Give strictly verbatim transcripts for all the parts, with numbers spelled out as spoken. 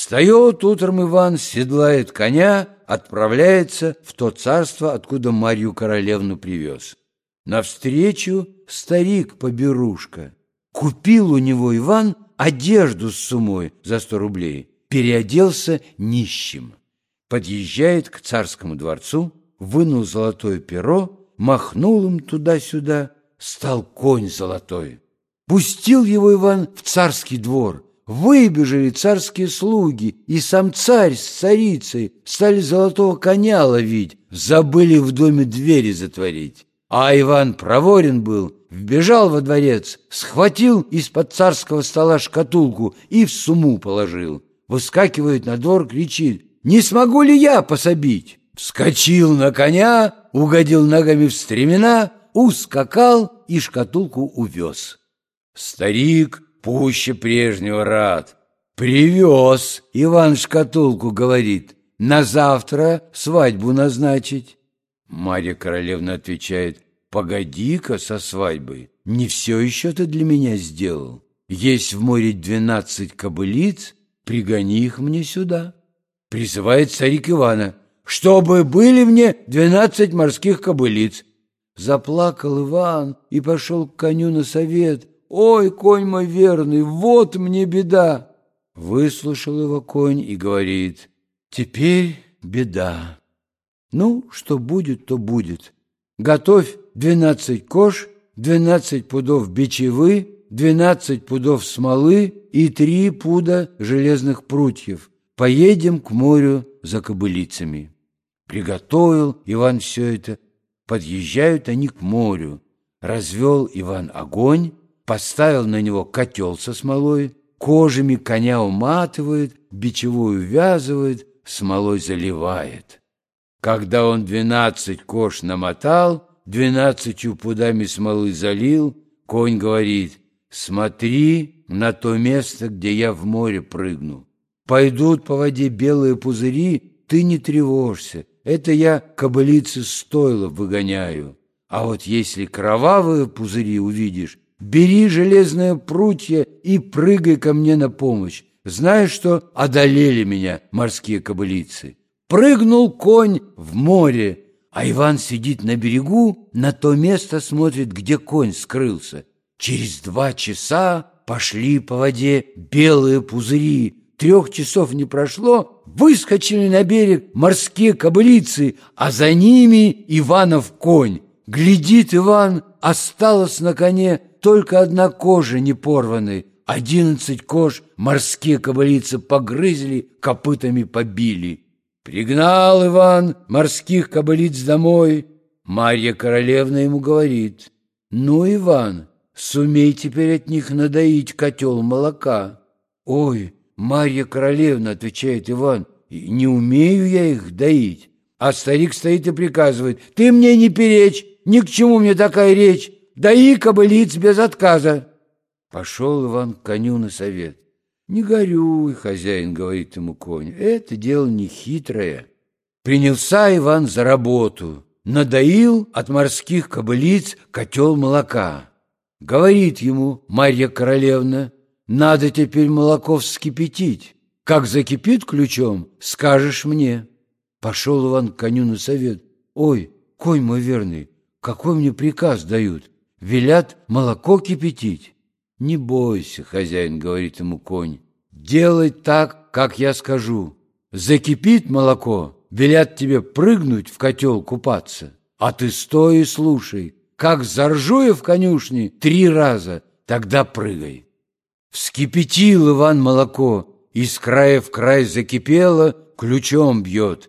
Встает утром Иван, седлает коня, отправляется в то царство, откуда Марью Королевну привез. Навстречу старик-поберушка. Купил у него Иван одежду с сумой за сто рублей, переоделся нищим. Подъезжает к царскому дворцу, вынул золотое перо, махнул им туда-сюда, стал конь золотой. Пустил его Иван в царский двор. Выбежали царские слуги, и сам царь с царицей стали золотого коня ловить, забыли в доме двери затворить. А Иван проворен был, вбежал во дворец, схватил из-под царского стола шкатулку и в сумму положил. Выскакивает на двор, кричит: «Не смогу ли я пособить?» Вскочил на коня, угодил ногами в стремена, ускакал и шкатулку увез. Старик пуще прежнего рад. Привез Иван шкатулку, говорит: на завтра свадьбу назначить. Марья Королевна отвечает: погоди-ка со свадьбой, не все еще ты для меня сделал. Есть в море двенадцать кобылиц, пригони их мне сюда. Призывает старик Ивана: чтобы были мне двенадцать морских кобылиц. Заплакал Иван и пошел к коню на совет. «Ой, конь мой верный, вот мне беда!» Выслушал его конь и говорит: «Теперь беда. Ну, что будет, то будет. Готовь двенадцать кож, двенадцать пудов бичевы, двенадцать пудов смолы и три пуда железных прутьев. Поедем к морю за кобылицами». Приготовил Иван все это. Подъезжают они к морю. Развел Иван огонь, поставил на него котел со смолой, кожами коня уматывает, бичевую ввязывает, смолой заливает. Когда он двенадцать кож намотал, двенадцатью пудами смолы залил, конь говорит: «Смотри на то место, где я в море прыгну. Пойдут по воде белые пузыри, ты не тревожься, это я кобылицы с стойла выгоняю. А вот если кровавые пузыри увидишь, бери железные прутья и прыгай ко мне на помощь. Знаешь, что одолели меня морские кобылицы». Прыгнул конь в море, а Иван сидит на берегу, на то место смотрит, где конь скрылся. Через два часа пошли по воде белые пузыри. Трех часов не прошло, выскочили на берег морские кобылицы, а за ними Иванов конь. Глядит Иван, осталась на коне только одна кожа не порванной. Одиннадцать кож морские кобылицы погрызли, копытами побили. Пригнал Иван морских кобылиц домой. Марья Королевна ему говорит: «Ну, Иван, сумей теперь от них надоить котел молока». «Ой, Марья Королевна, — отвечает Иван, — не умею я их доить». А старик стоит и приказывает: «Ты мне не перечь, ни к чему мне такая речь, дои кобылиц без отказа». Пошел Иван к коню на совет. «Не горюй, хозяин, — говорит ему конь, — это дело не хитрое». Принялся Иван за работу, надоил от морских кобылиц котел молока. Говорит ему Марья Королевна: «Надо теперь молоко вскипятить. Как закипит ключом, скажешь мне». Пошел Иван к коню на совет. «Ой, конь мой верный, какой мне приказ дают? Велят молоко кипятить». «Не бойся, хозяин, — говорит ему конь, — делай так, как я скажу. Закипит молоко, велят тебе прыгнуть в котел купаться, а ты стой и слушай. Как заржу я в конюшне три раза, тогда прыгай». Вскипятил Иван молоко, из края в край закипело, ключом бьет.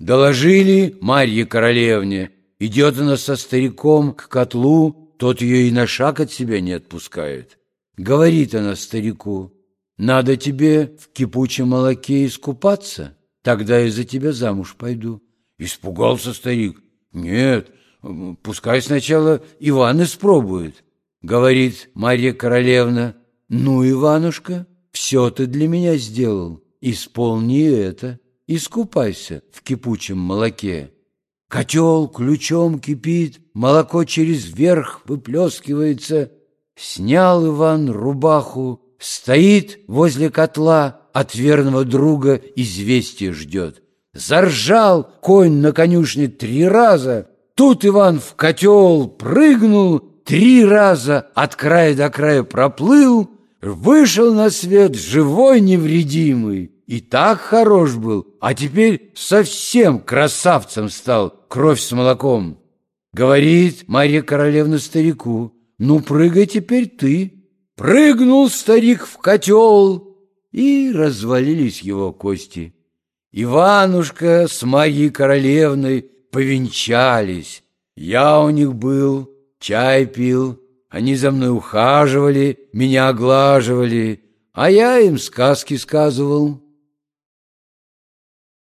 Доложили Марье Королевне. Идет она со стариком к котлу, тот ее и на шаг от себя не отпускает. Говорит она старику: «Надо тебе в кипучем молоке искупаться, тогда я за тебя замуж пойду». Испугался старик. «Нет, пускай сначала Иван испробует». Говорит Марья Королевна: «Ну, Иванушка, все ты для меня сделал, исполни это, искупайся в кипучем молоке». Котел ключом кипит, молоко через верх выплескивается. Снял Иван рубаху, стоит возле котла, от верного друга известие ждет. Заржал конь на конюшне три раза, тут Иван в котел прыгнул, три раза от края до края проплыл, вышел на свет живой невредимый, и так хорош был, а теперь совсем красавцем стал, кровь с молоком. Говорит Марья Королевна старику: «Ну, прыгай теперь ты». Прыгнул старик в котел, и развалились его кости. Иванушка с Марьей Королевной повенчались. Я у них был, чай пил, они за мной ухаживали, меня оглаживали, а я им сказки сказывал.